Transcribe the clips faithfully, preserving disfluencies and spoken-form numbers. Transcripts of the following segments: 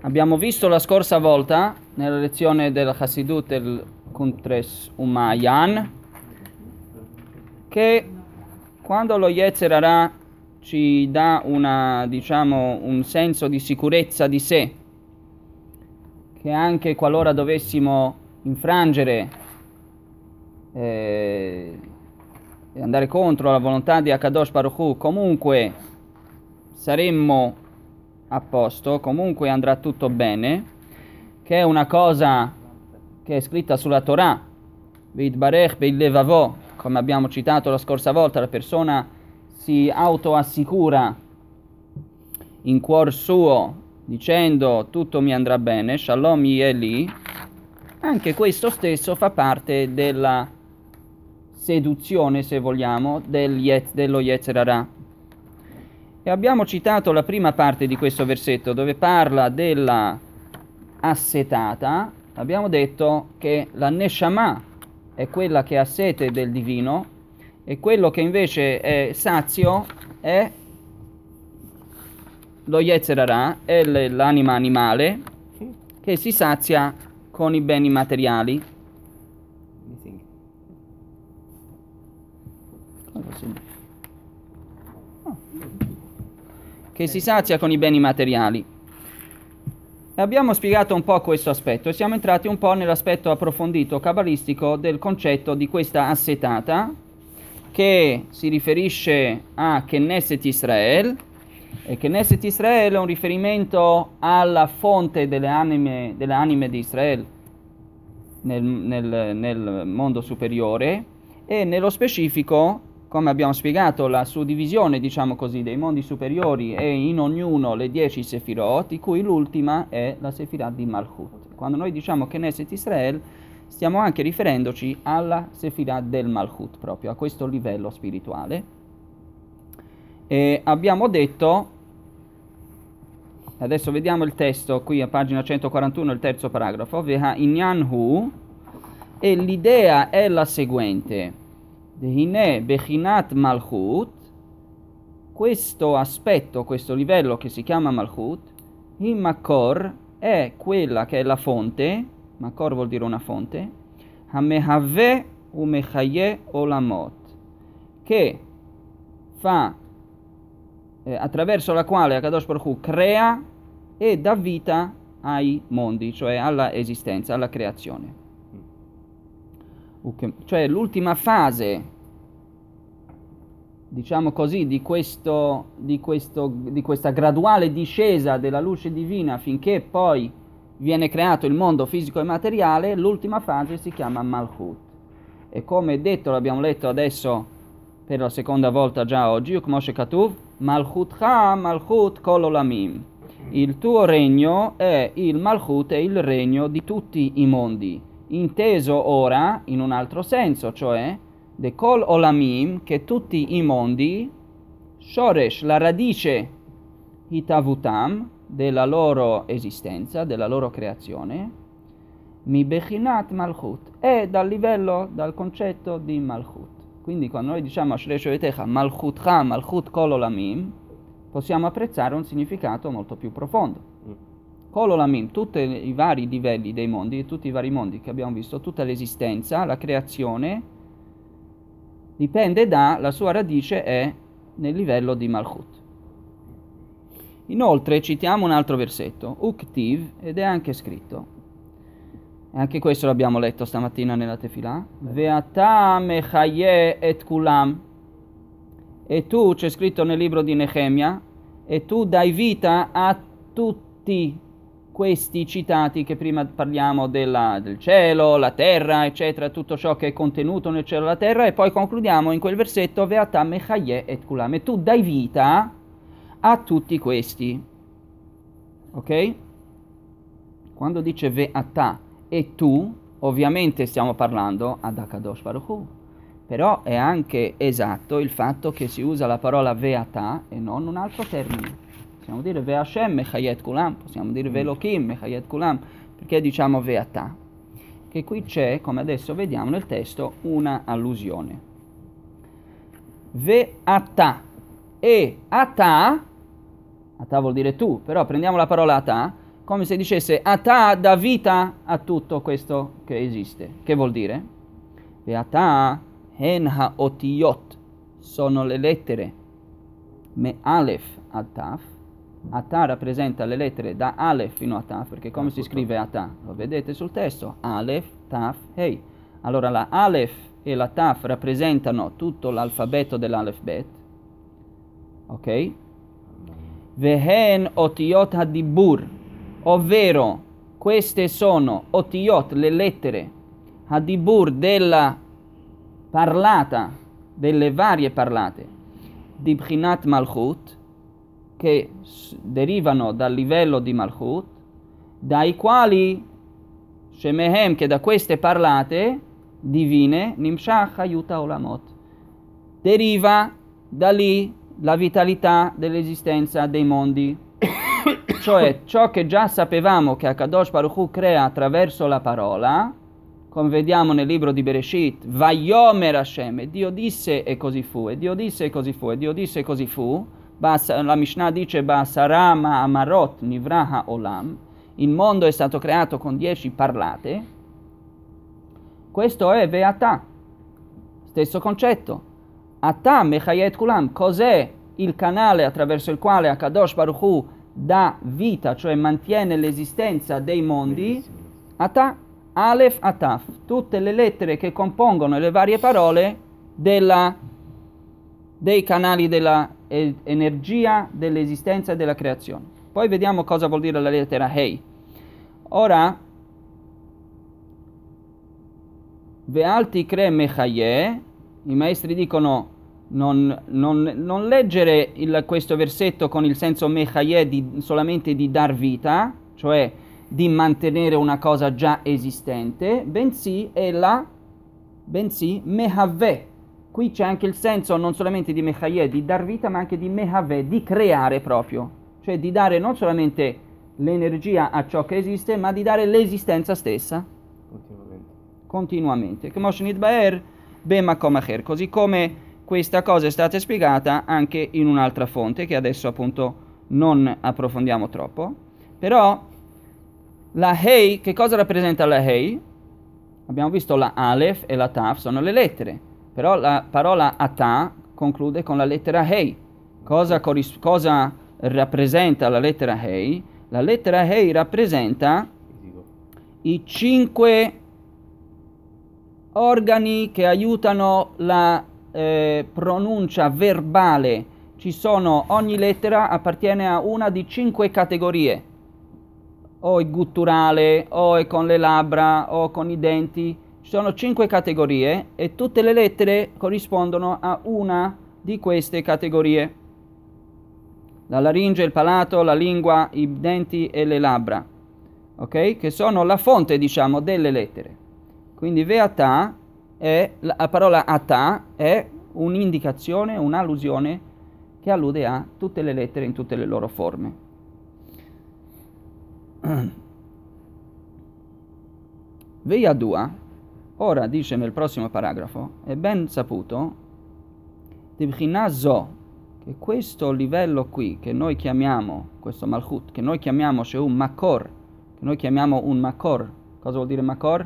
Abbiamo visto la scorsa volta, nella lezione della Chassidut del Kuntres Umayan, che quando lo Yetzer Hara ci dà una, diciamo, un senso di sicurezza di sé, che anche qualora dovessimo infrangere eh, e andare contro la volontà di Akadosh Baruch Hu, comunque saremmo a posto, comunque andrà tutto bene, che è una cosa che è scritta sulla Torah, V'yitbarech be'ilevavo, come abbiamo citato la scorsa volta, la persona si autoassicura in cuor suo dicendo tutto mi andrà bene, Shalom Yeli. Anche questo stesso fa parte della seduzione, se vogliamo, del yet, dello Yetzer Hara. E abbiamo citato la prima parte di questo versetto dove parla della assetata. Abbiamo detto che la Neshama è quella che ha sete del divino e quello che invece è sazio è lo Yetzer Hara, è l'anima animale che si sazia con i beni materiali. Che si sazia con i beni materiali. E abbiamo spiegato un po' questo aspetto e siamo entrati un po' nell'aspetto approfondito cabalistico del concetto di questa assetata, che si riferisce a Knesset Israel, e Knesset Israel è un riferimento alla fonte delle anime, delle anime di Israele nel, nel, nel mondo superiore, e nello specifico, come abbiamo spiegato, la suddivisione, diciamo così, dei mondi superiori è in ognuno le dieci Sefirot, di cui l'ultima è la Sefirah di Malchut. Quando noi diciamo Knesset Israel, stiamo anche riferendoci alla Sefirah del Malchut, proprio a questo livello spirituale. E abbiamo detto, adesso vediamo il testo qui a pagina centoquarantuno, il terzo paragrafo, Veha inyan hu, e l'idea è la seguente: Dehine bechinat malchut, questo aspetto, questo livello che si chiama malchut, in makor è quella che è la fonte, makor vuol dire una fonte, hamehave umechaye olamot, che fa eh, attraverso la quale Akadosh Baruch Hu crea e dà vita ai mondi, cioè alla esistenza, alla creazione. Cioè l'ultima fase, diciamo così, di, questo, di, questo, di questa graduale discesa della luce divina finché poi viene creato il mondo fisico e materiale, l'ultima fase si chiama Malchut. E come detto, l'abbiamo letto adesso per la seconda volta già oggi, Moshe Katuv, Malchutcha Malchut Kol Olamim. Il tuo regno è il Malchut, è il regno di tutti i mondi. Inteso ora in un altro senso, cioè de Kol Olamim, che tutti i mondi, Shoresh, la radice, Hitavutam, della loro esistenza, della loro creazione, Mi Bechinat Malchut, è dal livello, dal concetto di Malchut. Quindi quando noi diciamo Ashrei Shovetecha Malchutcha Malchut Kol Olamim, possiamo apprezzare un significato molto più profondo. Kol Olamim, tutti i vari livelli dei mondi, tutti i vari mondi che abbiamo visto, tutta l'esistenza, la creazione, dipende da, la sua radice è nel livello di Malchut. Inoltre citiamo un altro versetto, Uktiv, ed è anche scritto, e anche questo l'abbiamo letto stamattina nella Tefillah, Ve'ata mechaye et kulam, e tu, c'è scritto nel libro di Nehemia, e tu dai vita a tutti questi citati che prima parliamo della, del cielo, la terra, eccetera, tutto ciò che è contenuto nel cielo e la terra, e poi concludiamo in quel versetto Ve'ata mechaye et kulam, e tu dai vita a tutti questi. Ok? Quando dice Ve'ata e tu, ovviamente stiamo parlando ad Akadosh Baruch Hu, però è anche esatto il fatto che si usa la parola Ve'ata e non un altro termine. Possiamo dire Ve'Hashem mechayet kulam, possiamo dire Ve'Elokim mechayet kulam, perché diciamo Ve'ata? Che qui c'è, come adesso vediamo nel testo, una allusione. Ve'ata e Ata, Ata vuol dire tu, però prendiamo la parola Ata, come se dicesse Atah dà vita a tutto questo che esiste. Che vuol dire? Ve'atah hen ha'otiyot, sono le lettere me Aleph a Taf. Atah rappresenta le lettere da Aleph fino a Taf, perché come si scrive Atah? Lo vedete sul testo, Aleph, Taf, Hei. Allora la Aleph e la Taf rappresentano tutto l'alfabeto dell'Aleph Bet, ok? Vehen otiyot hadibur, ovvero queste sono otiyot, le lettere hadibur della parlata, delle varie parlate di Bchinat Malchut, che derivano dal livello di Malchut, dai quali Shemehem, che da queste parlate divine, Nimshach Hayuta Olamot, deriva da lì la vitalità dell'esistenza dei mondi. Cioè ciò che già sapevamo che Akadosh Baruch Hu crea attraverso la parola, come vediamo nel libro di Bereshit, Vayomer Hashem, e Dio disse e così fu, e Dio disse e così fu, e Dio disse e così fu. La Mishnah dice Ba'asara Ma'amarot Nivra Olam, il mondo è stato creato con dieci parlate. Questo è Ve'atah, stesso concetto. Atah Mechayet Kulam, cos'è il canale attraverso il quale Akadosh Baruch Hu dà vita, cioè mantiene l'esistenza dei mondi? Atah, Aleph, Ataf, tutte le lettere che compongono le varie parole della, dei canali della e, energia dell'esistenza e della creazione. Poi vediamo cosa vuol dire la lettera Hei. Ora, Ve'alti Kre Mechaye, i maestri dicono non, non, non leggere il, questo versetto con il senso Mechaye di, solamente di dar vita, cioè di mantenere una cosa già esistente, bensì è la, bensì Mehaveh. Qui c'è anche il senso non solamente di Mechaye, di dar vita, ma anche di Mehaveh, di creare proprio, cioè di dare non solamente l'energia a ciò che esiste, ma di dare l'esistenza stessa continuamente. Continuamente. Come Shinit Baer, Bema Komacher, così come questa cosa è stata spiegata anche in un'altra fonte che adesso appunto non approfondiamo troppo. Però la Hei, che cosa rappresenta la Hei? Abbiamo visto la Aleph e la Taf sono le lettere, però la parola Atah conclude con la lettera Hei. Cosa, corris- cosa rappresenta la lettera Hei? La lettera Hei rappresenta i cinque organi che aiutano la eh, pronuncia verbale. Ci sono, ogni lettera appartiene a una di cinque categorie. O è gutturale, o è con le labbra, o con i denti. Ci sono cinque categorie e tutte le lettere corrispondono a una di queste categorie. La laringe, il palato, la lingua, i denti e le labbra, ok? Che sono la fonte, diciamo, delle lettere. Quindi Ve'atah è, la parola Atah è un'indicazione, un'allusione che allude a tutte le lettere in tutte le loro forme. Veyadua, ora dice nel prossimo paragrafo, è ben saputo, Tibchina zo, che questo livello qui, che noi chiamiamo, questo Malchut, che noi chiamiamo Shehu Makor, che noi chiamiamo un Makor, cosa vuol dire Makor?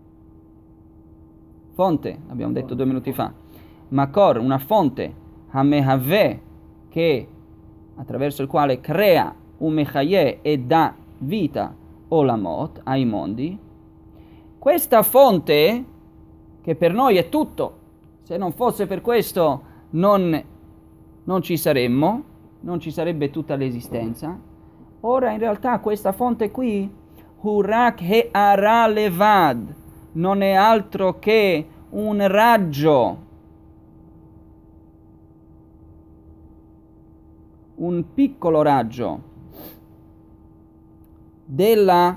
Fonte, abbiamo detto due minuti fa. Makor, una fonte, Hamehaveh, che attraverso il quale crea un Mechaye e dà vita Olamot ai mondi. Questa fonte, che per noi è tutto, se non fosse per questo non, non ci saremmo, non ci sarebbe tutta l'esistenza. Ora in realtà questa fonte qui, Hurak He'ara Levad, non è altro che un raggio, un piccolo raggio della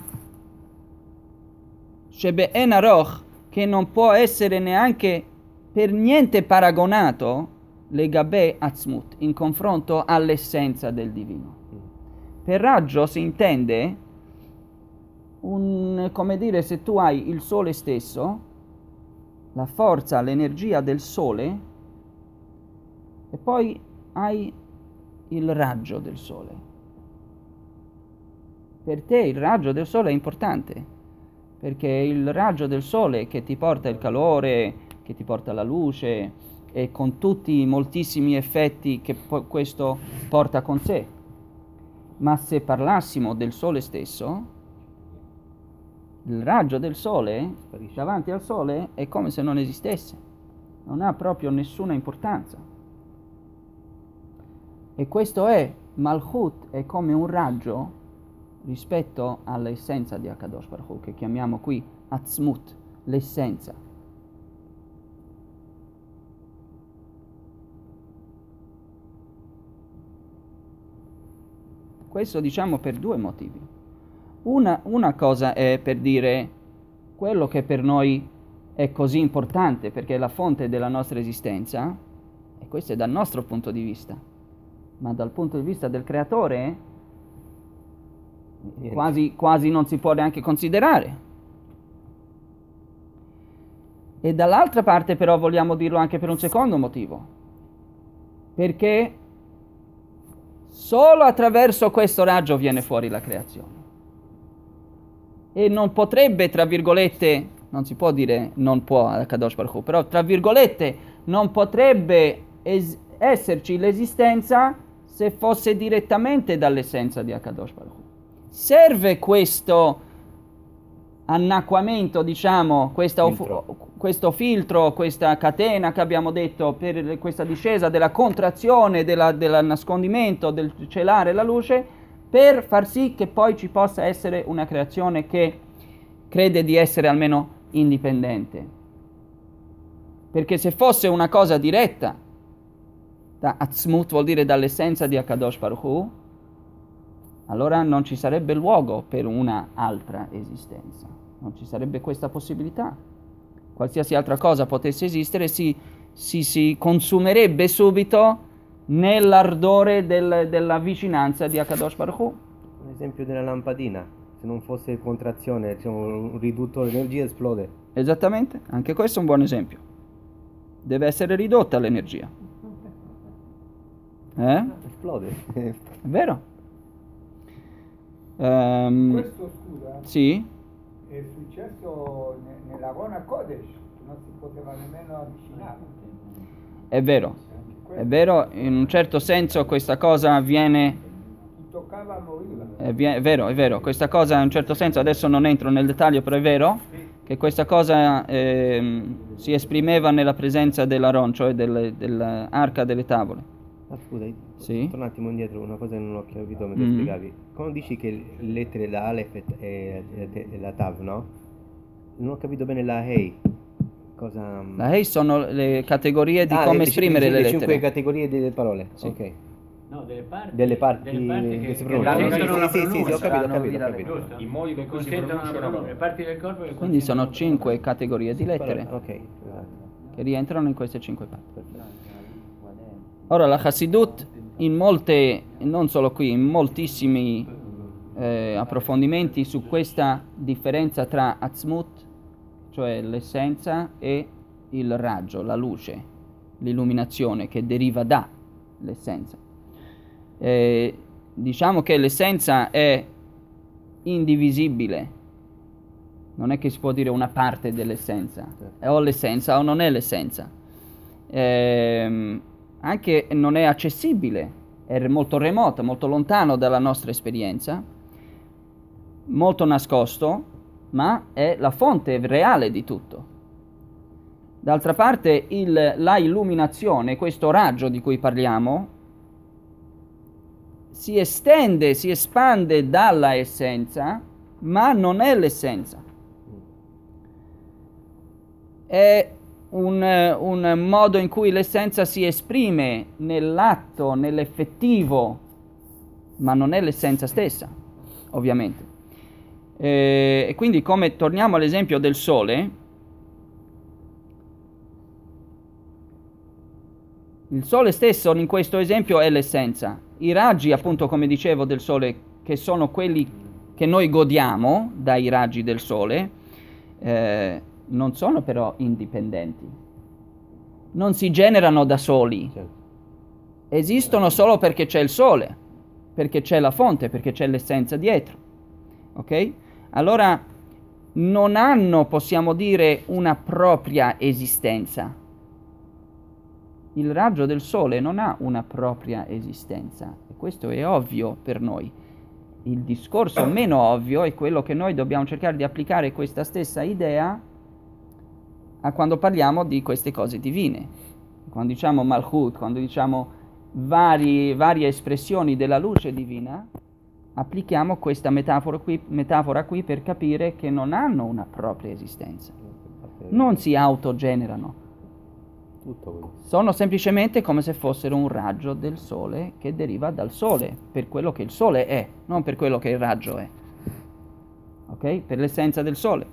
Shebe'en Aroch, che non può essere neanche per niente paragonato Legabe Atzmut, in confronto all'essenza del divino. Per raggio si intende un, come dire, se tu hai il sole stesso, la forza, l'energia del sole, e poi hai il raggio del sole. per te il raggio del sole è importante, perché è il raggio del sole che ti porta il calore, che ti porta la luce, e con tutti i moltissimi effetti che po- questo porta con sé. Ma se parlassimo del sole stesso, il raggio del sole davanti al sole è come se non esistesse, non ha proprio nessuna importanza. E questo è, Malchut è come un raggio rispetto all'essenza di Akadosh Baruch Hu, che chiamiamo qui Atzmut, l'essenza. Questo diciamo per due motivi. Una, una cosa è per dire quello che per noi è così importante, perché è la fonte della nostra esistenza, e questo è dal nostro punto di vista, ma dal punto di vista del creatore quasi, quasi non si può neanche considerare. E dall'altra parte però vogliamo dirlo anche per un secondo motivo, perché solo attraverso questo raggio viene fuori la creazione. E non potrebbe, tra virgolette, non si può dire non può a Kadosh Baruch Hu, però tra virgolette non potrebbe es- esserci l'esistenza se fosse direttamente dall'essenza di Kadosh Baruch Hu. Serve questo annacquamento, diciamo, questa filtro. Of- questo filtro, questa catena che abbiamo detto per questa discesa della contrazione, della, del nascondimento, del celare la luce, per far sì che poi ci possa essere una creazione che crede di essere almeno indipendente. Perché se fosse una cosa diretta, da Atzmut vuol dire dall'essenza di Akadosh Baruch Hu, allora non ci sarebbe luogo per una altra esistenza, non ci sarebbe questa possibilità. Qualsiasi altra cosa potesse esistere si, si, si consumerebbe subito nell'ardore del, della vicinanza di Akadosh Baruch Hu. Un esempio della lampadina, se non fosse contrazione, diciamo, un riduttore di energia esplode. Esattamente, anche questo è un buon esempio. Deve essere ridotta l'energia. Eh? Esplode. È vero. Um, Questo, scusa, sì? è successo ne- nella Rona Kodesh, non si poteva nemmeno avvicinare. È vero. È vero, in un certo senso questa cosa avviene, Chi toccava moriva. è, vi- è vero, è vero, questa cosa in un certo senso, adesso non entro nel dettaglio, però è vero che questa cosa ehm, si esprimeva nella presenza dell'Aron, cioè del, dell'arca delle tavole. Ah, scusa, Sì? torna un attimo indietro, una cosa che non ho capito mentre Mm. spiegavi. Quando dici che le lettere da Aleph e, e, e la Tav, no? Non ho capito bene la Hei. Cosa... La Hei sono le categorie di Ah, come le, esprimere le, le le lettere. cinque categorie delle parole. Sì. Ok. No, delle parti, Delle parti, delle parti che, che si che pronunciano. consentono la Sì, sì, sì, sì, ho pronuncia, capito, ho capito, ho capito. giusto? I modi Che con cui si consentono la pronuncia una pronuncia, parola. le parti del corpo che Quindi sono consentono la cinque categorie di lettere Ok, esatto. che rientrano in queste cinque parti. Ora la Chassidut in molte, non solo qui, in moltissimi eh, approfondimenti su questa differenza tra Atzmut, cioè l'essenza, e il raggio, la luce, l'illuminazione che deriva dall'essenza. Eh, diciamo che l'essenza è indivisibile, non è che si può dire una parte dell'essenza, è o l'essenza o non è l'essenza. Ehm, anche non è accessibile, è molto remoto, molto lontano dalla nostra esperienza, molto nascosto, ma è la fonte reale di tutto. D'altra parte il, la illuminazione, questo raggio di cui parliamo, si estende, si espande dalla essenza, ma non è l'essenza. È un, un modo in cui l'essenza si esprime nell'atto, nell'effettivo, ma non è l'essenza stessa, ovviamente. E quindi, come torniamo all'esempio del sole, il sole stesso in questo esempio è l'essenza. I raggi, appunto, come dicevo, del sole, che sono quelli che noi godiamo dai raggi del sole, eh, non sono però indipendenti, non si generano da soli, esistono solo perché c'è il sole, perché c'è la fonte, perché c'è l'essenza dietro. Ok? Allora non hanno, possiamo dire, una propria esistenza. Il raggio del sole non ha una propria esistenza, e questo è ovvio per noi. Il discorso meno ovvio è quello che noi dobbiamo cercare di applicare questa stessa idea a quando parliamo di queste cose divine. Quando diciamo Malchut, quando diciamo vari, varie espressioni della luce divina, applichiamo questa metafora qui, metafora qui per capire che non hanno una propria esistenza. Non si autogenerano. Tutto questo. Sono semplicemente come se fossero un raggio del sole che deriva dal sole, per quello che il sole è, non per quello che il raggio è. Ok? Per l'essenza del sole.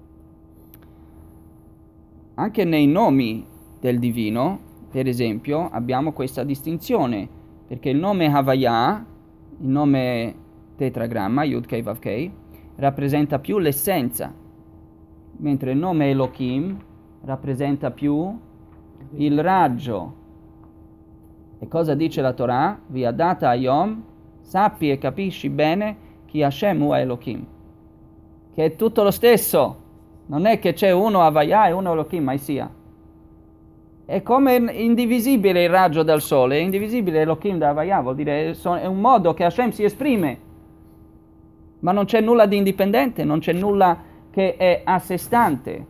Anche nei nomi del divino, per esempio, abbiamo questa distinzione, perché il nome Havaya, il nome tetragramma, Yud Kei Vav Kei, rappresenta più l'essenza, mentre il nome Elohim rappresenta più il raggio. E cosa dice la Torah? Vi ha data Ayom, sappi e capisci bene chi Hashem hu Elohim, che è tutto lo stesso, non è che c'è uno Havaya e uno Elohim, mai sia. È come indivisibile il raggio dal sole, è indivisibile Elohim da Havaya, vuol dire è un modo che Hashem si esprime, ma non c'è nulla di indipendente, non c'è nulla che è a sé stante.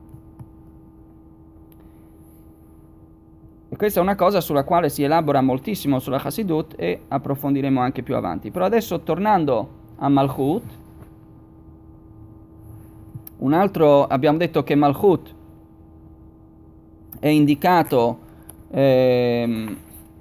E questa è una cosa sulla quale si elabora moltissimo sulla Chassidut e approfondiremo anche più avanti. Però adesso, tornando a Malchut, un altro, abbiamo detto che Malchut è indicato ehm,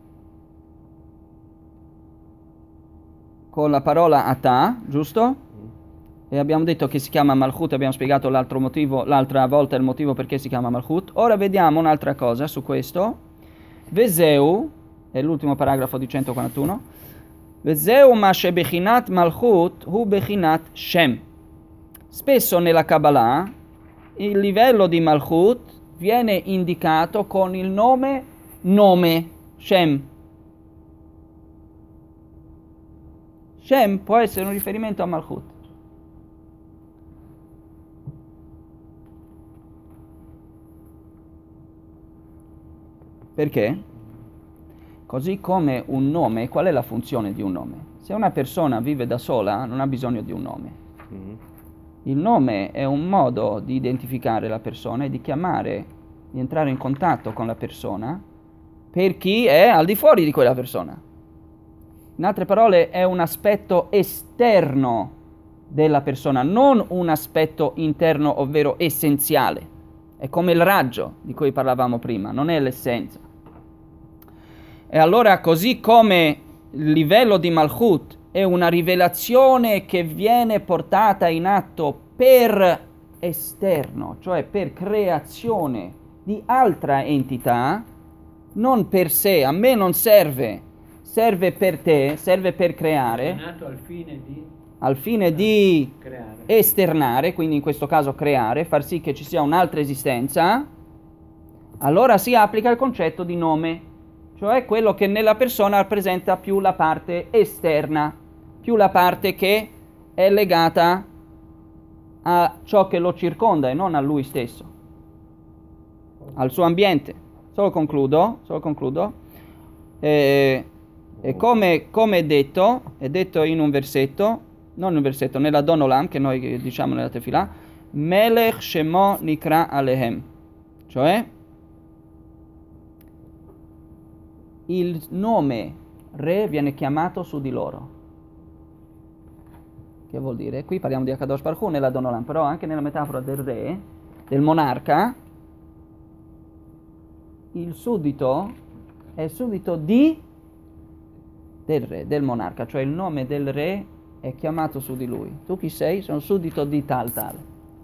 con la parola Atah, giusto? E abbiamo detto che si chiama Malchut, abbiamo spiegato l'altro motivo, l'altra volta il motivo perché si chiama Malchut. Ora vediamo un'altra cosa su questo. Vezeu, è l'ultimo paragrafo di centoquarantuno. Vezeu ma shebechinat Malchut hu bechinat Shem. Spesso nella Kabbalah il livello di Malchut viene indicato con il nome nome, Shem. Shem può essere un riferimento a Malchut. Perché? Così come un nome, qual è la funzione di un nome? Se una persona vive da sola, non ha bisogno di un nome. Mm-hmm. Il nome è un modo di identificare la persona e di chiamare, di entrare in contatto con la persona per chi è al di fuori di quella persona. In altre parole, è un aspetto esterno della persona, non un aspetto interno, ovvero essenziale. È come il raggio di cui parlavamo prima, non è l'essenza. E allora, così come il livello di Malchut è una rivelazione che viene portata in atto per esterno, cioè per creazione di altra entità, non per sé, a me non serve, serve per te, serve per creare, è nato al fine di, al fine di creare. esternare, quindi in questo caso creare, far sì che ci sia un'altra esistenza, allora si applica il concetto di nome, cioè quello che nella persona rappresenta più la parte esterna, più la parte che è legata a ciò che lo circonda e non a lui stesso, al suo ambiente. Solo concludo, solo concludo. Eh, e come, come è detto, è detto in un versetto, non in un versetto, nella Don Olam, che noi diciamo nella Tefillah, Melech Shemo Nikra Alehem, cioè il nome re viene chiamato su di loro. Che vuol dire? Qui parliamo di Akadosh Baruch Hu nella Don Olam, però anche nella metafora del re, del monarca, il suddito è suddito di del re, del monarca, cioè il nome del re è chiamato su di lui. Tu chi sei? Sono suddito di tal tal.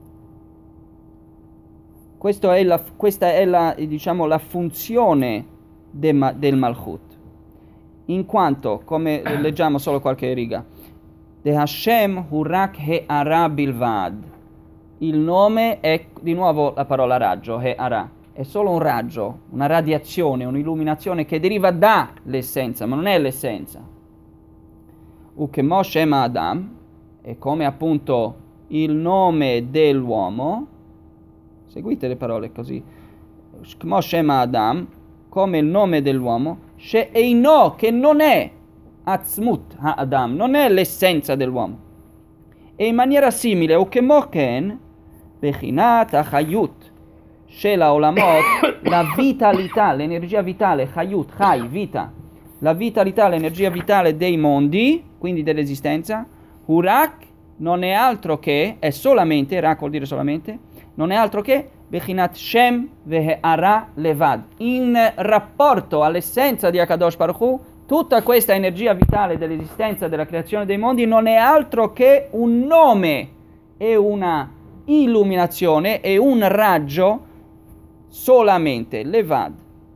Questo è la, questa è la, diciamo, la funzione de, del Malchut, in quanto, come leggiamo solo qualche riga, De Hashem Hurak He'ara Bilvad. Il nome è, di nuovo la parola raggio, He'ara, è solo un raggio, una radiazione, un'illuminazione che deriva dall'essenza, ma non è l'essenza. Ukemo Shema Adam, è come appunto il nome dell'uomo, seguite le parole così, Shmo Shema Adam, come il nome dell'uomo, She'eino, che non è Atzmut Ha'adam, non è l'essenza dell'uomo. E in maniera simile, Ukemo Ken, Bechinat HaChayut, Shela Olamot, la vitalità, l'energia vitale, Chayut, Chai, vita, la vitalità, l'energia vitale dei mondi, quindi dell'esistenza, Hurak non è altro che, è solamente, Rak vuol dire solamente, non è altro che Bechinat Shem Ve'ara Levad, in rapporto all'essenza di Akadosh Baruch Hu, tutta questa energia vitale dell'esistenza, della creazione dei mondi non è altro che un nome e una illuminazione e un raggio solamente, Levad.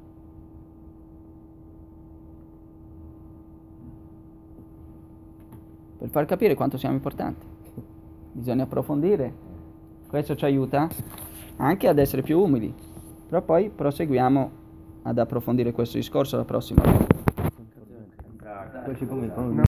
Per far capire quanto siamo importanti, bisogna approfondire. Questo ci aiuta anche ad essere più umili. Però poi proseguiamo ad approfondire questo discorso la prossima volta. Poi siccome